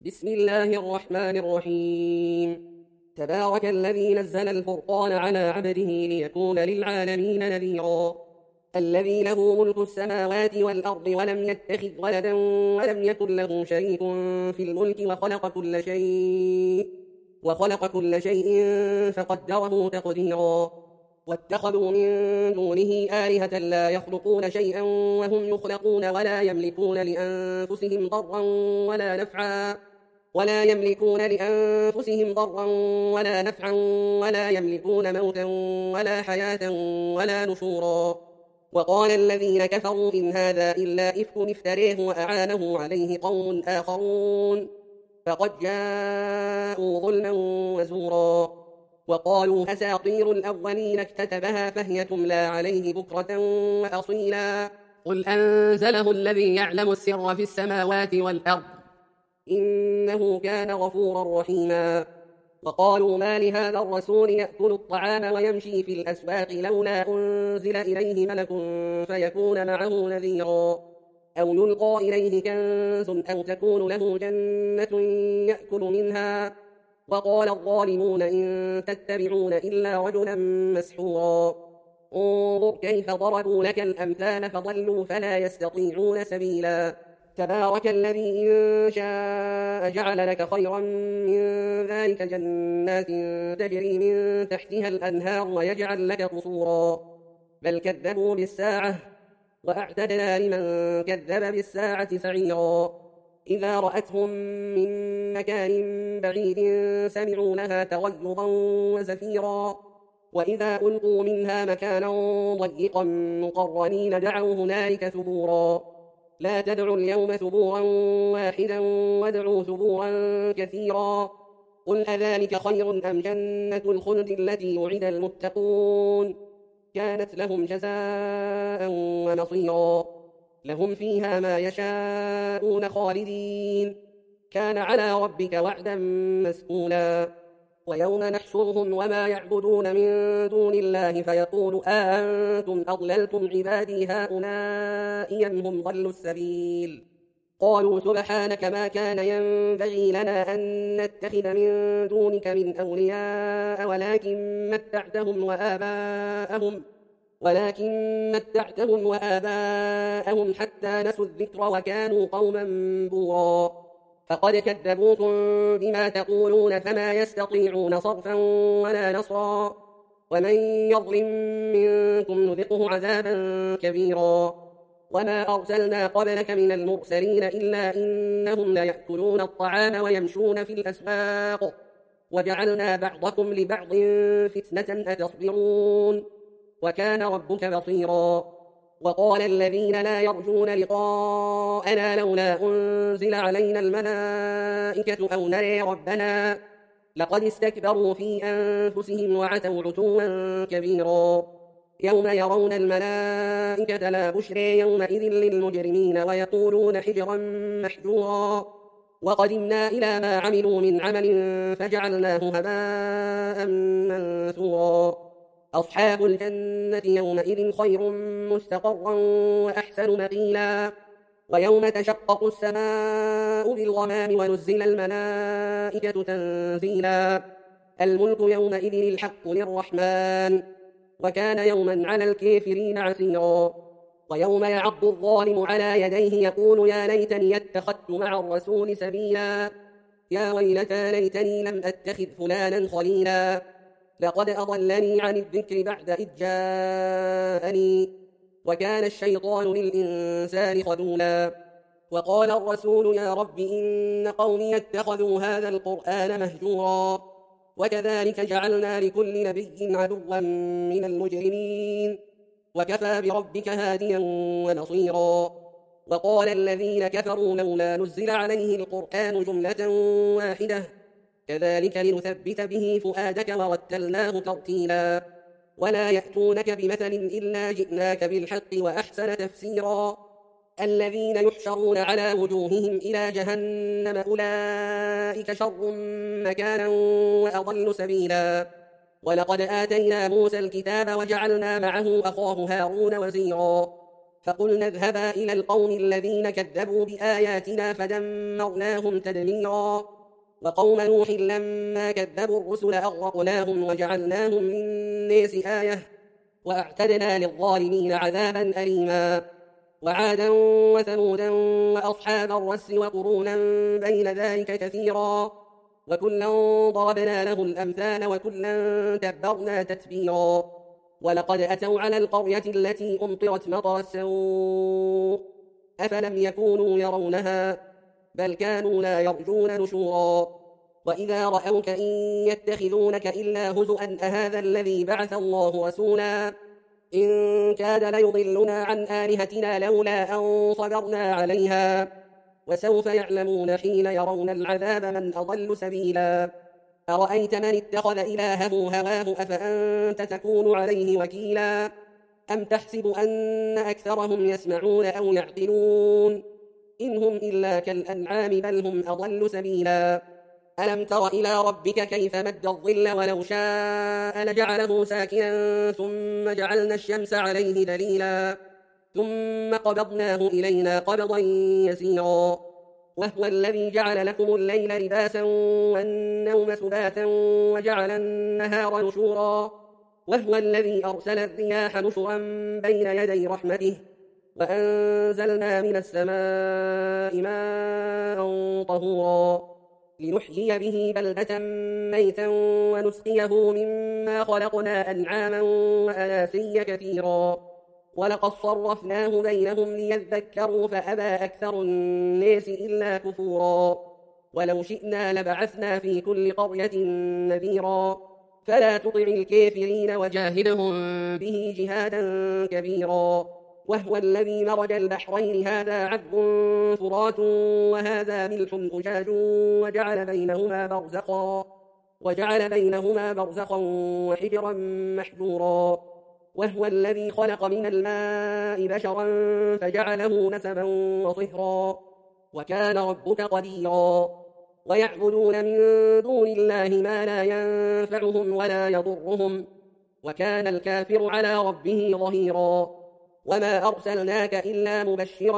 بسم الله الرحمن الرحيم. تبارك الذي نزل الفرقان على عبده ليكون للعالمين نذيرا. الذي له ملك السماوات والأرض ولم يتخذ ولدا ولم يكن له شريك في الملك وخلق كل شيء فقدره تقديرا. واتخذوا من دونه آلهة لا يخلقون شيئا وهم يخلقون ولا يملكون لأنفسهم ضرا ولا نفعا ولا يملكون موتا ولا حياة ولا نشورا. وقال الذين كفروا إن هذا إلا إفك افتريه وأعانه عليه قوم آخرون فقد جاءوا ظلما وزورا. وقالوا أساطير الأولين اكتتبها فهي تملى عليه بكرة وأصيلا. قل أنزله الذي يعلم السر في السماوات والأرض إنه كان غفورا رحيما. وقالوا ما لهذا الرسول يأكل الطعام ويمشي في الأسواق لولا أنزل إليه ملك فيكون معه نذيرا أو يلقى إليه كنز أو تكون له جنة يأكل منها. وقال الظالمون إن تتبعون إلا رجلا مسحورا. انظر كيف ضربوا لك الأمثال فضلوا فلا يستطيعون سبيلا. تبارك الذي إن شاء جعل لك خيرا من ذلك جنات تجري من تحتها الأنهار ويجعل لك قصورا. بل كذبوا بالساعة وأعتدنا لمن كذب بالساعة سعيرا. إذا رأتهم من مكان بعيد سمعوا لها تغيظا وزفيرا. وإذا ألقوا منها مكانا ضيقا مقرنين دعوا هنالك ثبورا. لا تدعوا اليوم ثبورا واحدا وادعوا ثبورا كثيرا. قل أذلك خير أم جنة الخلد التي وعد المتقون كانت لهم جزاء ومصيرا. لهم فيها ما يشاءون خالدين كان على ربك وعدا مسئولا. ويوم نحشرهم وما يعبدون من دون الله فيقول أأنتم أضللتم عبادي هؤلاء أم هم ضلوا السبيل. قالوا سبحانك ما كان ينبغي لنا أن نتخذ من دونك من أولياء ولكن متعتهم وآباءهم حتى نسوا الذكر وكانوا قوما بورا. فقد كذبوكم بما تقولون فما يستطيعون صرفا ولا نصرا. ومن يظلم منكم نذقه عذابا كبيرا. وما أرسلنا قبلك من المرسلين إلا إنهم ليأكلون الطعام ويمشون في الأسواق وجعلنا بعضكم لبعض فتنة أتصبرون وكان ربك بصيرا. وقال الذين لا يرجون لقاءنا لولا أنزل علينا الملائكة أو نري ربنا لقد استكبروا في أنفسهم وعتوا عتوا كبيرا. يوم يرون الملائكة لا بشرى يومئذ للمجرمين ويقولون حجرا محجورا. وقدمنا إلى ما عملوا من عمل فجعلناه هباء منثورا. أصحاب الجنة يومئذ خير مستقرا وأحسن مقيلا. ويوم تشقق السماء بالغمام ونزل الملائكة تنزيلا. الملك يومئذ الحق للرحمن وكان يوما على الكافرين عسيرا. ويوم يعض الظالم على يديه يقول يا ليتني اتخذت مع الرسول سبيلا. يا ويلتى ليتني لم أتخذ فلانا خليلا لقد أضلني عن الذكر بعد إذ جاءني وكان الشيطان للإنسان خذولا. وقال الرسول يا رب إن قومي اتخذوا هذا القرآن مهجورا. وكذلك جعلنا لكل نبي عدوا من المجرمين وكفى بربك هاديا ونصيرا. وقال الذين كفروا لولا نزل عليه القرآن جملة واحدة كذلك لنثبت به فؤادك ورتلناه ترتيلا. ولا يأتونك بمثل إلا جئناك بالحق وأحسن تفسيرا. الذين يحشرون على وجوههم إلى جهنم أولئك شر مكانا وأضل سبيلا. ولقد آتينا موسى الكتاب وجعلنا معه أخاه هارون وزيرا. فقلنا اذهبا إلى القوم الذين كذبوا بآياتنا فدمرناهم تدميرا وقوم نوح لما كذبوا الرسل أغرقناهم وجعلناهم للناس آية وأعتدنا للظالمين عذابا أليما وعادا وثمودا وأصحاب الرس وقرونا بين ذلك كثيرا وكلا ضربنا له الأمثال وكلا تبرنا تتبيرا ولقد أتوا على القرية التي أمطرت مطر السوء أفلم يكونوا يرونها بل كانوا لا يرجون نشورا وإذا رأوك إن يتخذونك إلا هزؤا أهذا الذي بعث الله رسولا إن كاد ليضلنا عن آلهتنا لولا أن صبرنا عليها وسوف يعلمون حين يرون العذاب من أضل سبيلا أرأيت من اتخذ إلهه هواه أفأنت تكون عليه وكيلا أم تحسب أن أكثرهم يسمعون أو يعقلون إن هم إلا كالأنعام بل هم أضل سبيلا ألم تر إلى ربك كيف مد الظل ولو شاء لجعله ساكنا ثم جعلنا الشمس عليه دليلا ثم قبضناه إلينا قبضا يسيرا وهو الذي جعل لكم الليل لباسا والنوم سباتا وجعل النهار نشورا وهو الذي أرسل الرياح نشرا بين يدي رحمته وأنزلنا من السماء ماء طهورا لنحيي به بلدة ميتا ونسقيه مما خلقنا أنعاما وأناسيا كثيرا ولقد صرفناه بينهم ليذكروا فأبى أكثر الناس إلا كفورا ولو شئنا لبعثنا في كل قرية نذيرا فلا تطع الكافرين وجاهدهم به جهادا كبيرا وهو الذي مرج البحرين هذا عذب فرات وهذا ملح أجاج وجعل بينهما برزقا وحجرا محجورا وهو الذي خلق من الماء بشرا فجعله نسبا وصهرا وكان ربك قديرا ويعبدون من دون الله ما لا ينفعهم ولا يضرهم وكان الكافر على ربه ظهيرا وما أرسلناك إلا مبشرا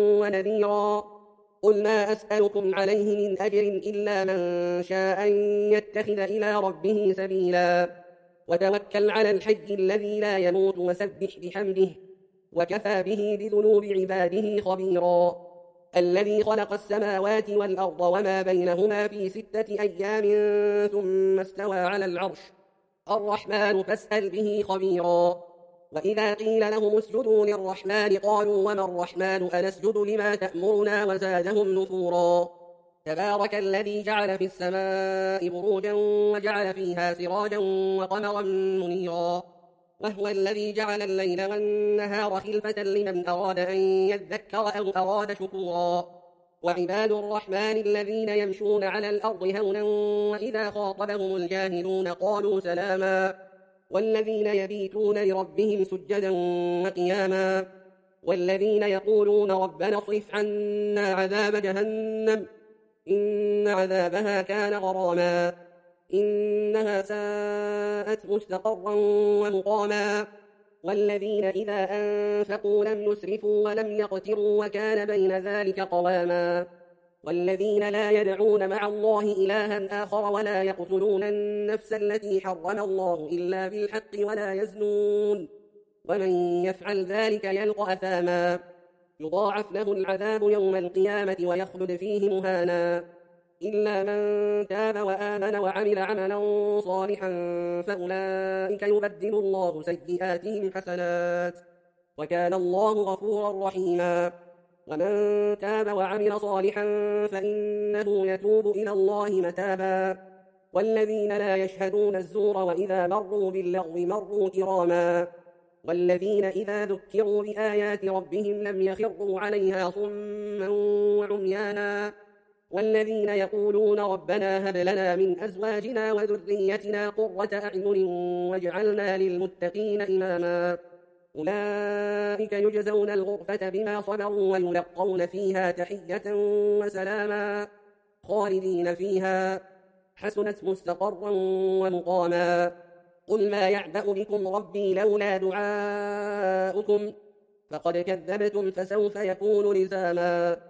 ونذيرا قل ما أسألكم عليه من أجر إلا من شاء أن يتخذ إلى ربه سبيلا وتوكل على الحي الذي لا يموت وسبح بحمده وكفى به بذنوب عباده خبيرا الذي خلق السماوات والأرض وما بينهما في 6 أيام ثم استوى على العرش الرحمن فاسأل به خبيرا وإذا قيل لهم اسجدوا للرحمن قالوا وما الرحمن أنسجد لما تأمرنا وزادهم نفورا تبارك الذي جعل في السماء بروجا وجعل فيها سراجا وقمرا منيرا وهو الذي جعل الليل والنهار خلفة لمن أراد أن يذكر أو أراد شكورا وعباد الرحمن الذين يمشون على الأرض هونا وإذا خاطبهم الجاهلون قالوا سلاما والذين يبيتون لربهم سجدا وقياما والذين يقولون ربنا اصرف عنا عذاب جهنم إن عذابها كان غراما إنها ساءت مستقرا ومقاما والذين إذا أنفقوا لم يسرفوا ولم يقتروا وكان بين ذلك قواما والذين لا يدعون مع الله إلها آخر ولا يقتلون النفس التي حرم الله إلا بالحق ولا يزنون ومن يفعل ذلك يلقى أثاما يضاعف له العذاب يوم القيامة ويخلد فيه مهانا إلا من تاب وآمن وعمل عملا صالحا فأولئك يبدل الله سيئاتهم حسنات وكان الله غفورا رحيما ومن تاب وعمل صالحا فإنه يتوب إلى الله متابا والذين لا يشهدون الزور وإذا مروا باللغو مروا كراما والذين إذا ذكروا بآيات ربهم لم يخروا عليها صما وعميانا والذين يقولون ربنا هب لنا من أزواجنا وذريتنا قرة أعين واجعلنا للمتقين إماما أولئك يجزون الغرفة بما صبروا ويلقون فيها تحية وسلاما خالدين فيها حسنت مستقرا ومقاما قل ما يعبأ بكم ربي لولا دعاؤكم فقد كذبتم فسوف يكون لزاما